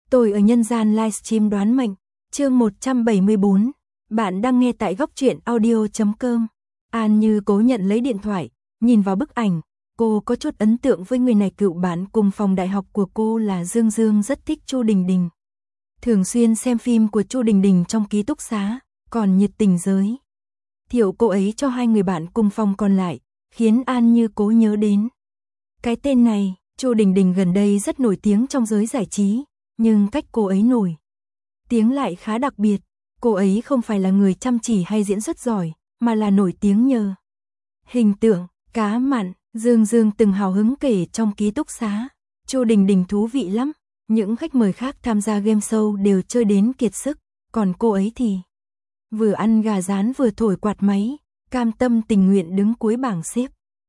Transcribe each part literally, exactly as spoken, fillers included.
Tôi ở nhân gian livestream đoán mệnh, chương một trăm bảy mươi bốn. Bạn đang nghe tại góc truyện audio chấm com. An Như Cố nhận lấy điện thoại, nhìn vào bức ảnh, cô có chút ấn tượng với người này. Cựu bạn cùng phòng đại học của cô là Dương Dương rất thích Chu Đình Đình. Thường xuyên xem phim của Chu Đình Đình trong ký túc xá, còn nhiệt tình giới thiệu cô ấy cho hai người bạn cùng phòng còn lại, khiến An Như Cố nhớ đến. Cái tên này, Chu Đình Đình gần đây rất nổi tiếng trong giới giải trí, nhưng cách cô ấy nổi tiếng lại khá đặc biệt. Cô ấy không phải là người chăm chỉ hay diễn xuất giỏi, mà là nổi tiếng nhờ hình tượng, cá mặn. Dương Dương từng hào hứng kể trong ký túc xá, Chu Đình Đình thú vị lắm, những khách mời khác tham gia game show đều chơi đến kiệt sức, còn cô ấy thì vừa ăn gà rán vừa thổi quạt máy, cam tâm tình nguyện đứng cuối bảng xếp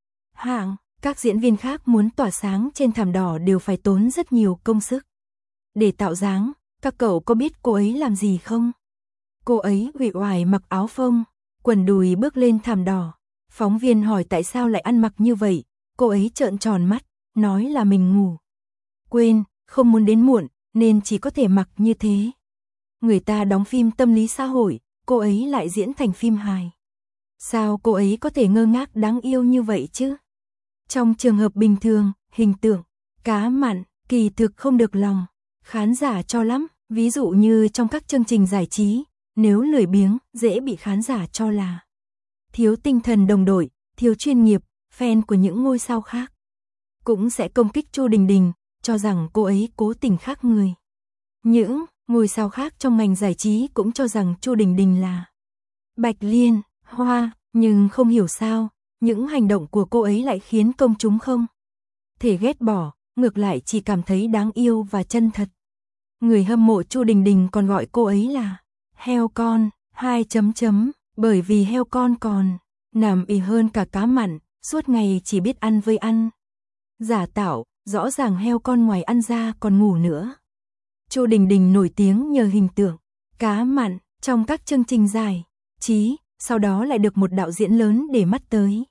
hạng. Các diễn viên khác muốn tỏa sáng trên thảm đỏ đều phải tốn rất nhiều công sức để tạo dáng. Các cậu có biết cô ấy làm gì không? Cô ấy uể oải mặc áo phông, quần đùi bước lên thảm đỏ. Phóng viên hỏi tại sao lại ăn mặc như vậy, cô ấy trợn tròn mắt, nói là mình ngủ quên, không muốn đến muộn, nên chỉ có thể mặc như thế. Người ta đóng phim tâm lý xã hội, cô ấy lại diễn thành phim hài. Sao cô ấy có thể ngơ ngác đáng yêu như vậy chứ? Trong trường hợp bình thường, hình tượng cá mặn kỳ thực không được lòng khán giả cho lắm. Ví dụ như trong các chương trình giải trí, nếu lười biếng, dễ bị khán giả cho là thiếu tinh thần đồng đội, thiếu chuyên nghiệp. Fan của những ngôi sao khác cũng sẽ công kích Chu Đình Đình, cho rằng cô ấy cố tình khác người. Những ngôi sao khác trong ngành giải trí cũng cho rằng Chu Đình Đình là bạch liên hoa, nhưng không hiểu sao, những hành động của cô ấy lại khiến công chúng không thể ghét bỏ, ngược lại chỉ cảm thấy đáng yêu và chân thật. Người hâm mộ Chu Đình Đình còn gọi cô ấy là heo con, hai chấm chấm, bởi vì heo con còn nằm ì hơn cả cá mặn, suốt ngày chỉ biết ăn với ăn. Giả tạo, rõ ràng heo con ngoài ăn ra còn ngủ nữa. Chu Đình Đình nổi tiếng nhờ hình tượng cá mặn trong các chương trình giải trí, sau đó lại được một đạo diễn lớn để mắt tới.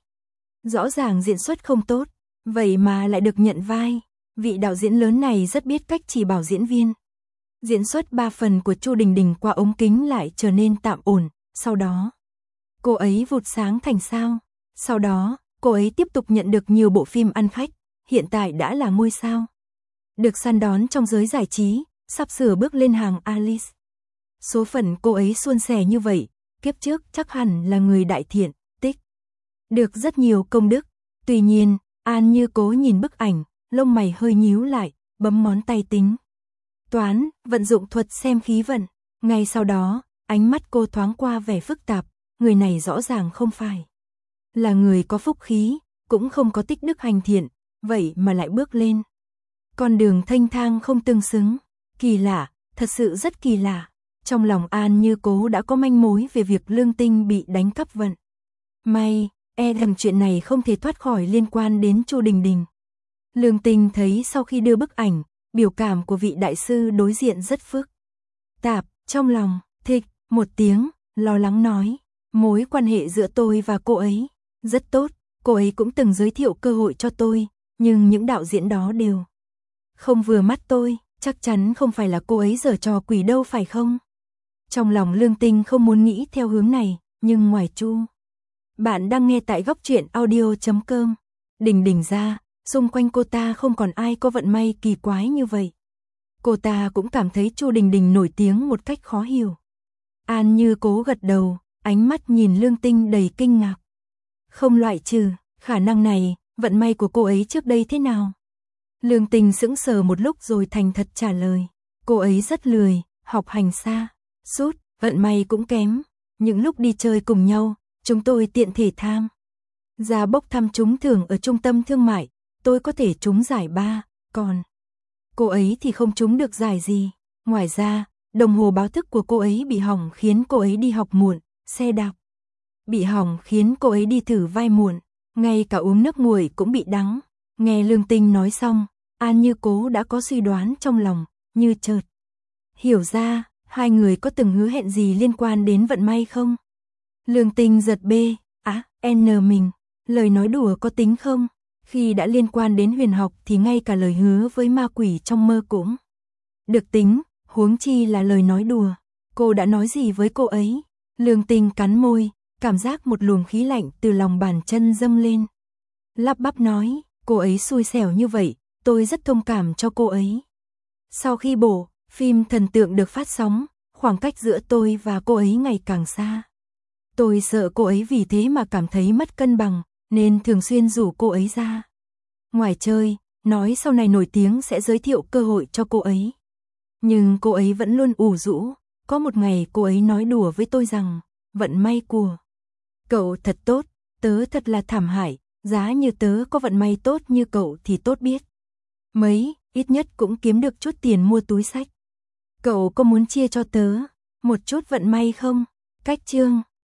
Rõ ràng diễn xuất không tốt, vậy mà lại được nhận vai. Vị đạo diễn lớn này rất biết cách chỉ bảo diễn viên. Diễn xuất ba phần của Chu Đình Đình qua ống kính lại trở nên tạm ổn, sau đó cô ấy vụt sáng thành sao. Sau đó, cô ấy tiếp tục nhận được nhiều bộ phim ăn khách, hiện tại đã là ngôi sao được săn đón trong giới giải trí, sắp sửa bước lên hàng Alice. Số phận cô ấy suôn sẻ như vậy, kiếp trước chắc hẳn là người đại thiện, tích được rất nhiều công đức. Tuy nhiên, An Như Cố nhìn bức ảnh, lông mày hơi nhíu lại, bấm ngón tay tính toán, vận dụng thuật xem khí vận. Ngay sau đó, ánh mắt cô thoáng qua vẻ phức tạp, người này rõ ràng không phải là người có phúc khí, cũng không có tích đức hành thiện, vậy mà lại bước lên con đường thênh thang không tương xứng. Kỳ lạ, thật sự rất kỳ lạ. Trong lòng An Như Cố đã có manh mối về việc Lương Tinh bị đánh cắp vận may, e rằng chuyện này không thể thoát khỏi liên quan đến Chu Đình Đình. Lương Tinh thấy sau khi đưa bức ảnh, biểu cảm của vị đại sư đối diện rất phức tạp, trong lòng thịch một tiếng, lo lắng nói, mối quan hệ giữa tôi và cô ấy rất tốt, cô ấy cũng từng giới thiệu cơ hội cho tôi, nhưng những đạo diễn đó đều không vừa mắt tôi, chắc chắn không phải là cô ấy giở trò quỷ đâu phải không? Trong lòng Lương Tinh không muốn nghĩ theo hướng này, nhưng ngoài Chu bạn đang nghe tại góc truyện audio chấm com. Đình Đình ra, xung quanh cô ta không còn ai có vận may kỳ quái như vậy. Cô ta cũng cảm thấy Chu Đình Đình nổi tiếng một cách khó hiểu. An Như Cố gật đầu, ánh mắt nhìn Lương Tinh đầy kinh ngạc. Không loại trừ khả năng này, vận may của cô ấy trước đây thế nào? Lương Tinh sững sờ một lúc rồi thành thật trả lời. Cô ấy rất lười, học hành xa sút, vận may cũng kém. Những lúc đi chơi cùng nhau, chúng tôi tiện thể tham ra bốc thăm trúng thưởng ở trung tâm thương mại, tôi có thể trúng giải ba, còn cô ấy thì không trúng được giải gì. Ngoài ra, đồng hồ báo thức của cô ấy bị hỏng khiến cô ấy đi học muộn, xe đạp bị hỏng khiến cô ấy đi thử vai muộn, ngay cả uống nước nguội cũng bị đắng. Nghe Lương Tinh nói xong, An Như Cố đã có suy đoán trong lòng, như chợt hiểu ra, hai người có từng hứa hẹn gì liên quan đến vận may không? Lương Tinh giật bê, á, à, n mình, lời nói đùa có tính không? Khi đã liên quan đến huyền học thì ngay cả lời hứa với ma quỷ trong mơ cũng Được tính, huống chi là lời nói đùa. Cô đã nói gì với cô ấy? Lương Tinh cắn môi, cảm giác một luồng khí lạnh từ lòng bàn chân dâng lên. Lắp bắp nói, cô ấy xui xẻo như vậy, tôi rất thông cảm cho cô ấy. Sau khi bổ, phim thần tượng được phát sóng, khoảng cách giữa tôi và cô ấy ngày càng xa. Tôi sợ cô ấy vì thế mà cảm thấy mất cân bằng, nên thường xuyên rủ cô ấy ra ngoài chơi, nói sau này nổi tiếng sẽ giới thiệu cơ hội cho cô ấy. Nhưng cô ấy vẫn luôn ủ rũ, có một ngày cô ấy nói đùa với tôi rằng, vận may của cậu thật tốt, tớ thật là thảm hại, giá như tớ có vận may tốt như cậu thì tốt biết mấy, ít nhất cũng kiếm được chút tiền mua túi xách. Cậu có muốn chia cho tớ một chút vận may không? Cách chương